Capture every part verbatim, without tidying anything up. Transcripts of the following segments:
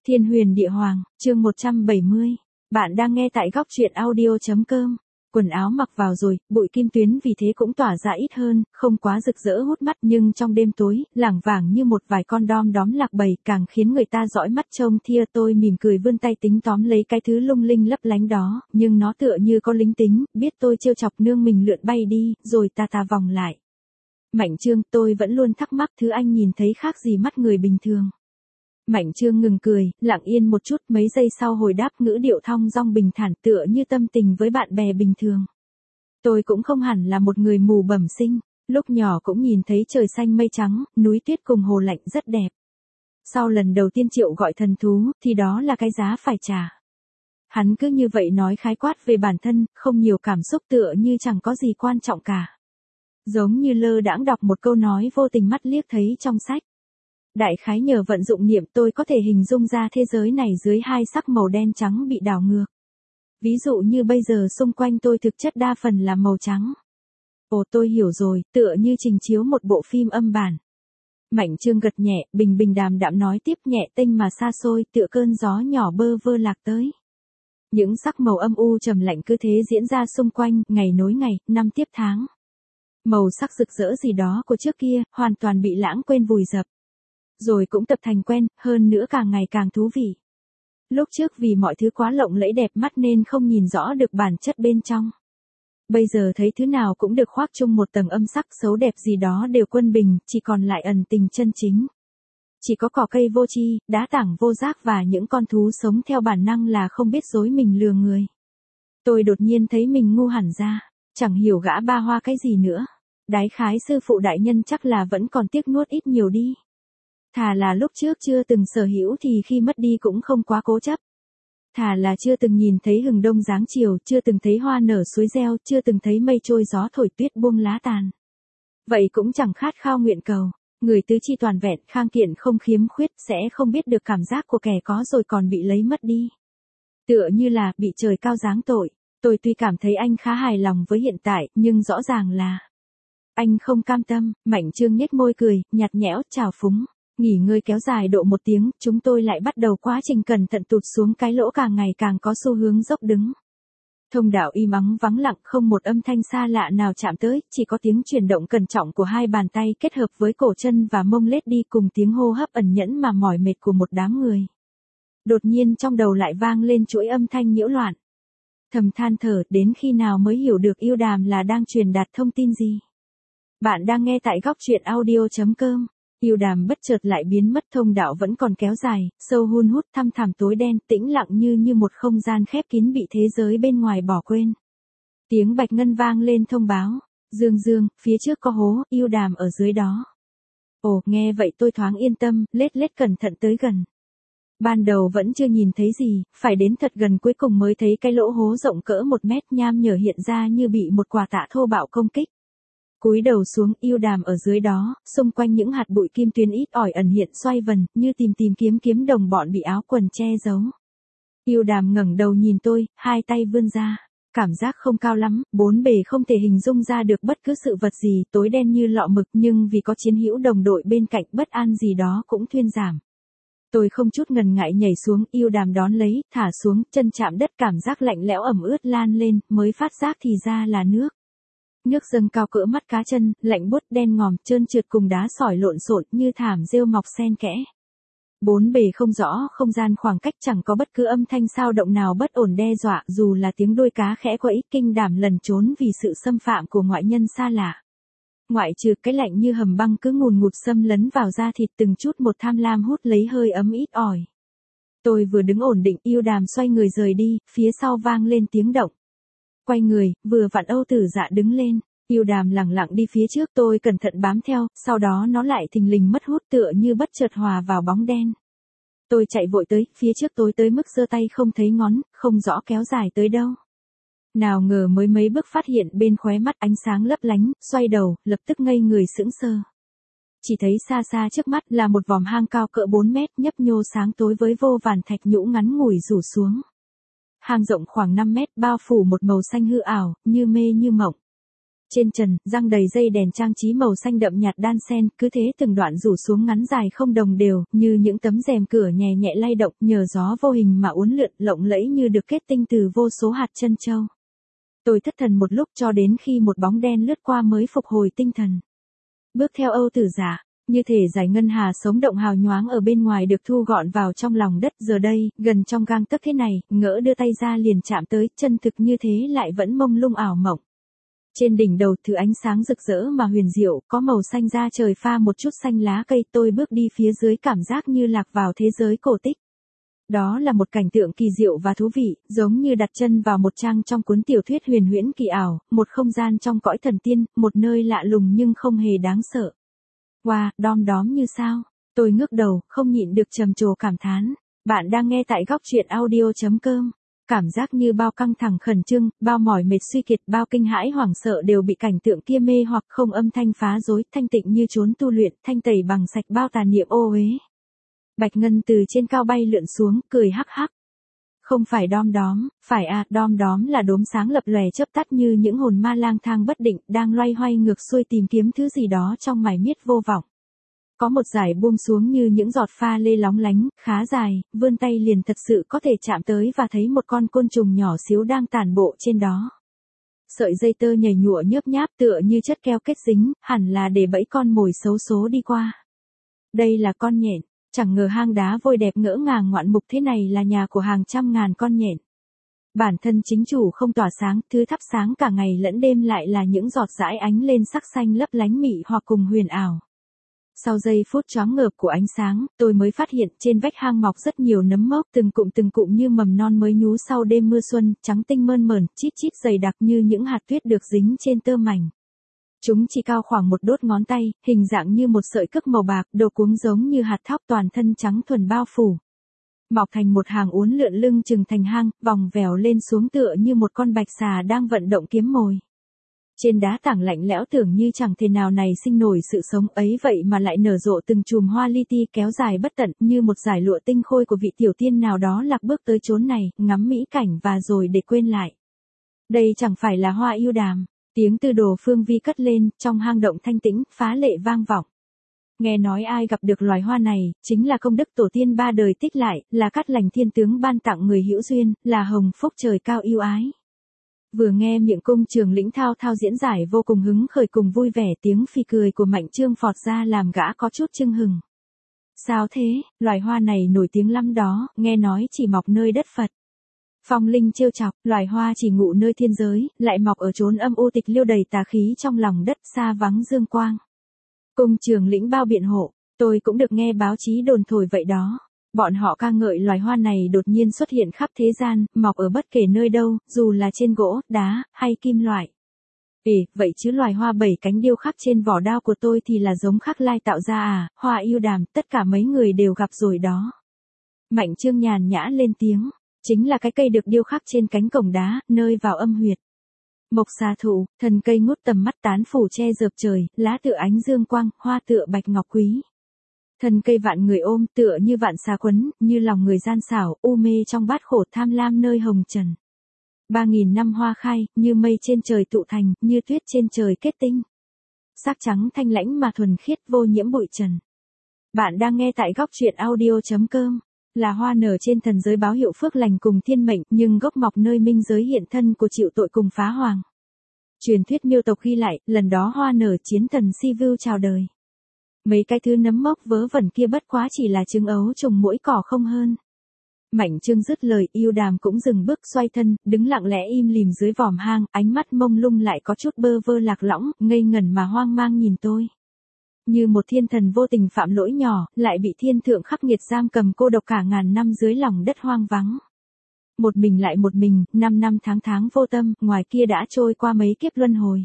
Thiên huyền địa hoàng, chương một trăm bảy mươi. Bạn đang nghe tại góc truyện audio.com. Quần áo mặc vào rồi, bụi kim tuyến vì thế cũng tỏa ra ít hơn, không quá rực rỡ hút mắt nhưng trong đêm tối, lảng vảng như một vài con đom đóm lạc bầy càng khiến người ta dõi mắt trông thia. Tôi mỉm cười vươn tay tính tóm lấy cái thứ lung linh lấp lánh đó, nhưng nó tựa như có linh tính, biết tôi trêu chọc nương mình lượn bay đi, rồi tà tà vòng lại. Mạnh Trương, tôi vẫn luôn thắc mắc thứ anh nhìn thấy khác gì mắt người bình thường. Mạnh Trương ngừng cười, lặng yên một chút, mấy giây sau hồi đáp ngữ điệu thong dong bình thản tựa như tâm tình với bạn bè bình thường. Tôi cũng không hẳn là một người mù bẩm sinh, lúc nhỏ cũng nhìn thấy trời xanh mây trắng, núi tuyết cùng hồ lạnh rất đẹp. Sau lần đầu tiên Triệu gọi thần thú, thì đó là cái giá phải trả. Hắn cứ như vậy nói khái quát về bản thân, không nhiều cảm xúc tựa như chẳng có gì quan trọng cả. Giống như lơ đãng đọc một câu nói vô tình mắt liếc thấy trong sách. Đại khái nhờ vận dụng niệm tôi có thể hình dung ra thế giới này dưới hai sắc màu đen trắng bị đảo ngược. Ví dụ như bây giờ xung quanh tôi thực chất đa phần là màu trắng. Ồ, tôi hiểu rồi, tựa như trình chiếu một bộ phim âm bản. Mạnh Trương gật nhẹ, bình bình đàm đạm nói tiếp nhẹ tênh mà xa xôi tựa cơn gió nhỏ bơ vơ lạc tới. Những sắc màu âm u trầm lạnh cứ thế diễn ra xung quanh, ngày nối ngày, năm tiếp tháng. Màu sắc rực rỡ gì đó của trước kia, hoàn toàn bị lãng quên vùi dập. Rồi cũng tập thành quen, hơn nữa càng ngày càng thú vị. Lúc trước vì mọi thứ quá lộng lẫy đẹp mắt nên không nhìn rõ được bản chất bên trong. Bây giờ thấy thứ nào cũng được khoác chung một tầng âm sắc xấu đẹp gì đó đều quân bình, chỉ còn lại ẩn tình chân chính. Chỉ có cỏ cây vô tri, đá tảng vô giác và những con thú sống theo bản năng là không biết dối mình lừa người. Tôi đột nhiên thấy mình ngu hẳn ra, chẳng hiểu gã ba hoa cái gì nữa. Đái khái sư phụ đại nhân chắc là vẫn còn tiếc nuốt ít nhiều đi. Thà là lúc trước chưa từng sở hữu thì khi mất đi cũng không quá cố chấp. Thà là chưa từng nhìn thấy hừng đông giáng chiều, chưa từng thấy hoa nở suối reo, chưa từng thấy mây trôi gió thổi tuyết buông lá tàn. Vậy cũng chẳng khát khao nguyện cầu. Người tứ chi toàn vẹn, khang kiện không khiếm khuyết sẽ không biết được cảm giác của kẻ có rồi còn bị lấy mất đi. Tựa như là bị trời cao giáng tội. Tôi tuy cảm thấy anh khá hài lòng với hiện tại, nhưng rõ ràng là anh không cam tâm. Mạnh Trương nhếch môi cười, nhạt nhẽo, trào phúng. Nghỉ ngơi kéo dài độ một tiếng, chúng tôi lại bắt đầu quá trình cẩn thận tụt xuống cái lỗ càng ngày càng có xu hướng dốc đứng. Thông đạo im ắng vắng lặng, không một âm thanh xa lạ nào chạm tới, chỉ có tiếng chuyển động cẩn trọng của hai bàn tay kết hợp với cổ chân và mông lết đi cùng tiếng hô hấp ẩn nhẫn mà mỏi mệt của một đám người. Đột nhiên trong đầu lại vang lên chuỗi âm thanh nhiễu loạn. Thầm than thở, đến khi nào mới hiểu được yêu đàm là đang truyền đạt thông tin gì. Bạn đang nghe tại góc truyện audio.com. Yêu đàm bất chợt lại biến mất, thông đạo vẫn còn kéo dài, sâu hun hút thăm thẳm tối đen, tĩnh lặng như như một không gian khép kín bị thế giới bên ngoài bỏ quên. Tiếng bạch ngân vang lên thông báo, Dương Dương, phía trước có hố, yêu đàm ở dưới đó. Ồ, nghe vậy tôi thoáng yên tâm, lết lết cẩn thận tới gần. Ban đầu vẫn chưa nhìn thấy gì, phải đến thật gần cuối cùng mới thấy cái lỗ hố rộng cỡ một mét nham nhở hiện ra như bị một quả tạ thô bạo công kích. Cúi đầu xuống, yêu đàm ở dưới đó, xung quanh những hạt bụi kim tuyến ít ỏi ẩn hiện xoay vần, như tìm tìm kiếm kiếm đồng bọn bị áo quần che giấu. Yêu đàm ngẩng đầu nhìn tôi, hai tay vươn ra. Cảm giác không cao lắm, bốn bề không thể hình dung ra được bất cứ sự vật gì, tối đen như lọ mực, nhưng vì có chiến hữu đồng đội bên cạnh, bất an gì đó cũng thuyên giảm. Tôi không chút ngần ngại nhảy xuống, yêu đàm đón lấy, thả xuống, chân chạm đất, cảm giác lạnh lẽo ẩm ướt lan lên, mới phát giác thì ra là nước. Nước dâng cao cỡ mắt cá chân, lạnh buốt đen ngòm, trơn trượt cùng đá sỏi lộn xộn như thảm rêu mọc xen kẽ. Bốn bề không rõ, không gian khoảng cách chẳng có bất cứ âm thanh sao động nào bất ổn đe dọa, dù là tiếng đuôi cá khẽ quẫy, kinh đảm lẩn trốn vì sự xâm phạm của ngoại nhân xa lạ. Ngoại trừ cái lạnh như hầm băng cứ ngùn ngụt xâm lấn vào da thịt, từng chút một tham lam hút lấy hơi ấm ít ỏi. Tôi vừa đứng ổn định, yêu đàm xoay người rời đi, phía sau vang lên tiếng động. Quay người, vừa vặn Âu Tử Dạ đứng lên, yêu đàm lẳng lặng đi phía trước, tôi cẩn thận bám theo, sau đó nó lại thình lình mất hút tựa như bất chợt hòa vào bóng đen. Tôi chạy vội tới, phía trước tối tới mức giơ tay không thấy ngón, không rõ kéo dài tới đâu. Nào ngờ mới mấy bước phát hiện bên khóe mắt ánh sáng lấp lánh, xoay đầu, lập tức ngây người sững sờ. Chỉ thấy xa xa trước mắt là một vòm hang cao cỡ bốn mét nhấp nhô sáng tối với vô vàn thạch nhũ ngắn ngủi rủ xuống. Hang rộng khoảng năm mét bao phủ một màu xanh hư ảo, như mê như mộng. Trên trần, răng đầy dây đèn trang trí màu xanh đậm nhạt đan xen, cứ thế từng đoạn rủ xuống ngắn dài không đồng đều, như những tấm rèm cửa nhẹ nhẹ lay động, nhờ gió vô hình mà uốn lượn, lộng lẫy như được kết tinh từ vô số hạt chân châu. Tôi thất thần một lúc cho đến khi một bóng đen lướt qua mới phục hồi tinh thần. Bước theo Âu Tử Giả, như thể giải ngân hà sống động hào nhoáng ở bên ngoài được thu gọn vào trong lòng đất, giờ đây, gần trong gang tấc thế này, ngỡ đưa tay ra liền chạm tới, chân thực như thế lại vẫn mông lung ảo mộng. Trên đỉnh đầu thứ ánh sáng rực rỡ mà huyền diệu, có màu xanh da trời pha một chút xanh lá cây, tôi bước đi phía dưới cảm giác như lạc vào thế giới cổ tích. Đó là một cảnh tượng kỳ diệu và thú vị, giống như đặt chân vào một trang trong cuốn tiểu thuyết huyền huyễn kỳ ảo, một không gian trong cõi thần tiên, một nơi lạ lùng nhưng không hề đáng sợ. Wow, đom đóm như sao? Tôi ngước đầu, không nhịn được trầm trồ cảm thán. Bạn đang nghe tại góc truyện audio chấm com. Cảm giác như bao căng thẳng khẩn trương, bao mỏi mệt suy kiệt, bao kinh hãi hoảng sợ đều bị cảnh tượng kia mê hoặc, không âm thanh phá rối, thanh tịnh như chốn tu luyện, thanh tẩy bằng sạch bao tà niệm ô uế. Bạch Ngân từ trên cao bay lượn xuống, cười hắc hắc. Không phải đom đóm, phải à, đom đóm là đốm sáng lập lòe chớp tắt như những hồn ma lang thang bất định, đang loay hoay ngược xuôi tìm kiếm thứ gì đó trong mải miết vô vọng. Có một dải buông xuống như những giọt pha lê lóng lánh, khá dài, vươn tay liền thật sự có thể chạm tới và thấy một con côn trùng nhỏ xíu đang tản bộ trên đó. Sợi dây tơ nhầy nhụa nhớp nháp tựa như chất keo kết dính, hẳn là để bẫy con mồi xấu số đi qua. Đây là con nhện, chẳng ngờ hang đá vôi đẹp ngỡ ngàng ngoạn mục thế này là nhà của hàng trăm ngàn con nhện. Bản thân chính chủ không tỏa sáng, thứ thắp sáng cả ngày lẫn đêm lại là những giọt dãi ánh lên sắc xanh lấp lánh mị hoặc cùng huyền ảo. Sau giây phút choáng ngợp của ánh sáng, tôi mới phát hiện trên vách hang mọc rất nhiều nấm mốc, từng cụm từng cụm như mầm non mới nhú sau đêm mưa xuân, trắng tinh mơn mởn, chít chít dày đặc như những hạt tuyết được dính trên tơ mảnh. Chúng chỉ cao khoảng một đốt ngón tay, hình dạng như một sợi cước màu bạc, đồ cuống giống như hạt thóc, toàn thân trắng thuần bao phủ. Mọc thành một hàng uốn lượn lưng chừng thành hang, vòng vèo lên xuống tựa như một con bạch xà đang vận động kiếm mồi. Trên đá tảng lạnh lẽo tưởng như chẳng thể nào này sinh nổi sự sống ấy, vậy mà lại nở rộ từng chùm hoa li ti kéo dài bất tận, như một dải lụa tinh khôi của vị tiểu tiên nào đó lạc bước tới chốn này, ngắm mỹ cảnh và rồi để quên lại. Đây chẳng phải là hoa yêu đàm. Tiếng từ đồ phương vi cất lên, trong hang động thanh tĩnh, phá lệ vang vọng. Nghe nói ai gặp được loài hoa này, chính là công đức tổ tiên ba đời tích lại, là cát lành thiên tướng ban tặng người hữu duyên, là hồng phúc trời cao yêu ái. Vừa nghe miệng cung Trường Lĩnh thao thao diễn giải vô cùng hứng khởi cùng vui vẻ, tiếng phì cười của Mạnh Trương phọt ra làm gã có chút chưng hừng. Sao thế, loài hoa này nổi tiếng lắm đó, nghe nói chỉ mọc nơi đất Phật. Phong Linh trêu chọc, loài hoa chỉ ngụ nơi thiên giới, lại mọc ở chốn âm u tịch liêu đầy tà khí trong lòng đất xa vắng dương quang. Cung Trường Lĩnh bao biện hộ, tôi cũng được nghe báo chí đồn thổi vậy đó. Bọn họ ca ngợi loài hoa này đột nhiên xuất hiện khắp thế gian, mọc ở bất kể nơi đâu, dù là trên gỗ, đá, hay kim loại. Ê, vậy chứ loài hoa bảy cánh điêu khắc trên vỏ đao của tôi thì là giống khắc lai tạo ra à, hoa yêu đàm, tất cả mấy người đều gặp rồi đó. Mạnh Trương nhàn nhã lên tiếng, chính là cái cây được điêu khắc trên cánh cổng đá, nơi vào âm huyệt. Mộc xà thụ, thân cây ngút tầm mắt tán phủ che dợp trời, lá tựa ánh dương quang, hoa tựa bạch ngọc quý. Thân cây vạn người ôm, tựa như vạn xà quấn, như lòng người gian xảo, u mê trong bát khổ tham lam nơi hồng trần. Ba nghìn năm hoa khai, như mây trên trời tụ thành, như tuyết trên trời kết tinh. Sắc trắng thanh lãnh mà thuần khiết vô nhiễm bụi trần. Bạn đang nghe tại góc truyện audio chấm com. Là hoa nở trên thần giới báo hiệu phước lành cùng thiên mệnh, nhưng gốc mọc nơi minh giới hiện thân của chịu tội cùng phá hoàng. Truyền thuyết miêu tộc ghi lại, lần đó hoa nở chiến thần Si Vu chào đời. Mấy cái thứ nấm mốc vớ vẩn kia bất quá chỉ là trứng ấu trùng muỗi cỏ không hơn. Mạnh Trương dứt lời, yêu đàm cũng dừng bước xoay thân, đứng lặng lẽ im lìm dưới vòm hang, ánh mắt mông lung lại có chút bơ vơ lạc lõng, ngây ngẩn mà hoang mang nhìn tôi. Như một thiên thần vô tình phạm lỗi nhỏ, lại bị thiên thượng khắc nghiệt giam cầm cô độc cả ngàn năm dưới lòng đất hoang vắng. Một mình lại một mình, năm năm tháng tháng vô tâm, ngoài kia đã trôi qua mấy kiếp luân hồi.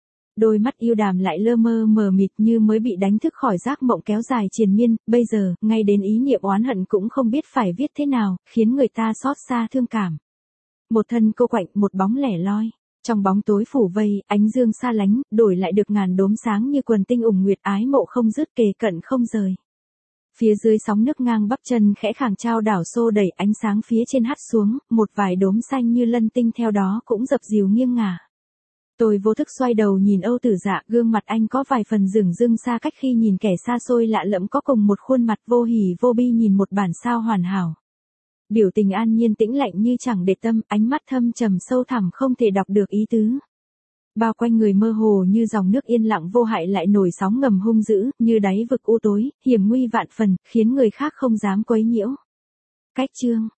Đôi mắt yêu đàm lại lơ mơ mờ mịt như mới bị đánh thức khỏi giấc mộng kéo dài triền miên, bây giờ, ngay đến ý niệm oán hận cũng không biết phải viết thế nào, khiến người ta xót xa thương cảm. Một thân cô quạnh, một bóng lẻ loi. Trong bóng tối phủ vây, ánh dương xa lánh, đổi lại được ngàn đốm sáng như quần tinh ủng nguyệt ái mộ không dứt kề cận không rời. Phía dưới sóng nước ngang bắp chân khẽ khàng trao đảo xô đẩy ánh sáng phía trên hắt xuống, một vài đốm xanh như lân tinh theo đó cũng dập dìu nghiêng ngả. Tôi vô thức xoay đầu nhìn Âu Tử Dạ, gương mặt anh có vài phần dửng dưng xa cách khi nhìn kẻ xa xôi lạ lẫm có cùng một khuôn mặt vô hỉ vô bi nhìn một bản sao hoàn hảo. Biểu tình an nhiên tĩnh lạnh như chẳng để tâm, ánh mắt thâm trầm sâu thẳm không thể đọc được ý tứ. Bao quanh người mơ hồ như dòng nước yên lặng vô hại lại nổi sóng ngầm hung dữ, như đáy vực u tối, hiểm nguy vạn phần, khiến người khác không dám quấy nhiễu. Cách chương